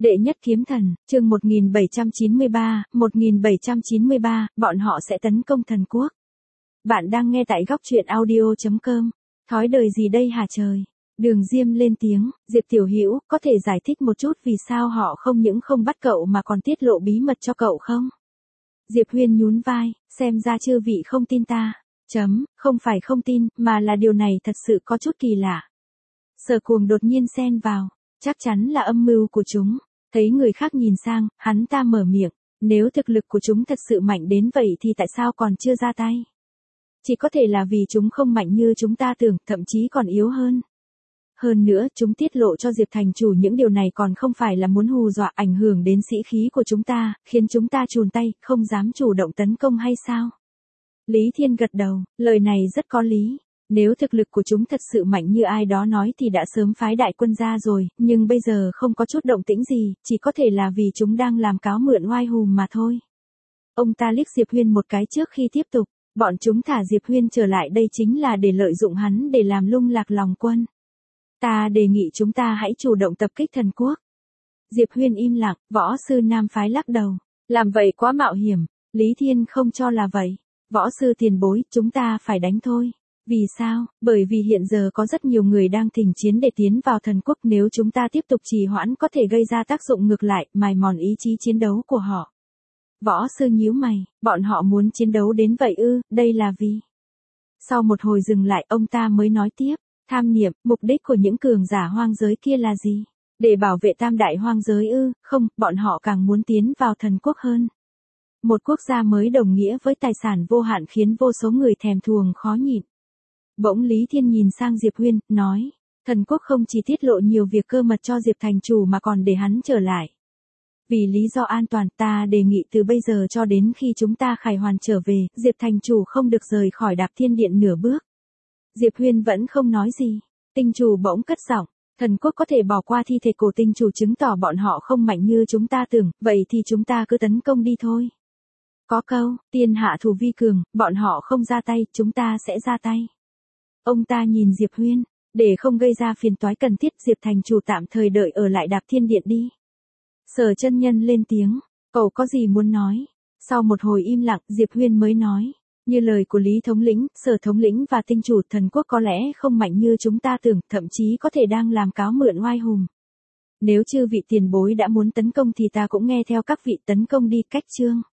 Đệ nhất kiếm thần, chương 1793, bọn họ sẽ tấn công thần quốc. Bạn đang nghe tại góc truyện audio.com. Thói đời gì đây hả trời? Đường Diêm lên tiếng, Diệp Tiểu Hữu có thể giải thích một chút vì sao họ không những không bắt cậu mà còn tiết lộ bí mật cho cậu không? Diệp Huyên nhún vai, xem ra chư vị không tin ta. Không phải không tin, mà là điều này thật sự có chút kỳ lạ. Sở Cuồng đột nhiên xen vào, chắc chắn là âm mưu của chúng. Thấy người khác nhìn sang, hắn ta mở miệng, nếu thực lực của chúng thật sự mạnh đến vậy thì tại sao còn chưa ra tay? Chỉ có thể là vì chúng không mạnh như chúng ta tưởng, thậm chí còn yếu hơn. Hơn nữa, chúng tiết lộ cho Diệp thành chủ những điều này còn không phải là muốn hù dọa ảnh hưởng đến sĩ khí của chúng ta, khiến chúng ta chùn tay, không dám chủ động tấn công hay sao? Lý Thiên gật đầu, lời này rất có lý. Nếu thực lực của chúng thật sự mạnh như ai đó nói thì đã sớm phái đại quân ra rồi, nhưng bây giờ không có chút động tĩnh gì, chỉ có thể là vì chúng đang làm cáo mượn oai hùm mà thôi. Ông ta liếc Diệp Huyên một cái trước khi tiếp tục, bọn chúng thả Diệp Huyên trở lại đây chính là để lợi dụng hắn để làm lung lạc lòng quân. Ta đề nghị chúng ta hãy chủ động tập kích thần quốc. Diệp Huyên im lặng, võ sư nam phái lắc đầu, làm vậy quá mạo hiểm, Lý Thiên không cho là vậy. Võ sư tiền bối, chúng ta phải đánh thôi. Vì sao? Bởi vì hiện giờ có rất nhiều người đang thỉnh chiến để tiến vào thần quốc, nếu chúng ta tiếp tục trì hoãn có thể gây ra tác dụng ngược lại, mài mòn ý chí chiến đấu của họ. Võ sư nhíu mày, bọn họ muốn chiến đấu đến vậy ư, đây là vì. Sau một hồi dừng lại ông ta mới nói tiếp, tham niệm, mục đích của những cường giả hoang giới kia là gì? Để bảo vệ tam đại hoang giới ư, không, bọn họ càng muốn tiến vào thần quốc hơn. Một quốc gia mới đồng nghĩa với tài sản vô hạn khiến vô số người thèm thuồng khó nhịn. Bỗng Lý Thiên nhìn sang Diệp Huyên, nói, thần quốc không chỉ tiết lộ nhiều việc cơ mật cho Diệp thành chủ mà còn để hắn trở lại. Vì lý do an toàn ta đề nghị từ bây giờ cho đến khi chúng ta khải hoàn trở về, Diệp thành chủ không được rời khỏi Đạp Thiên Điện nửa bước. Diệp Huyên vẫn không nói gì, tinh chủ bỗng cất giọng, thần quốc có thể bỏ qua thi thể cổ tinh chủ chứng tỏ bọn họ không mạnh như chúng ta tưởng, vậy thì chúng ta cứ tấn công đi thôi. Có câu, tiên hạ thủ vi cường, bọn họ không ra tay, chúng ta sẽ ra tay. Ông ta nhìn Diệp Huyên, để không gây ra phiền toái cần thiết, Diệp thành chủ tạm thời đợi ở lại Đạp Thiên Điện đi. Sở chân nhân lên tiếng, cậu có gì muốn nói? Sau một hồi im lặng, Diệp Huyên mới nói, như lời của Lý thống lĩnh, Sở thống lĩnh và tinh chủ thần quốc có lẽ không mạnh như chúng ta tưởng, thậm chí có thể đang làm cáo mượn oai hùng. Nếu chư vị tiền bối đã muốn tấn công thì ta cũng nghe theo các vị tấn công đi, cách chương.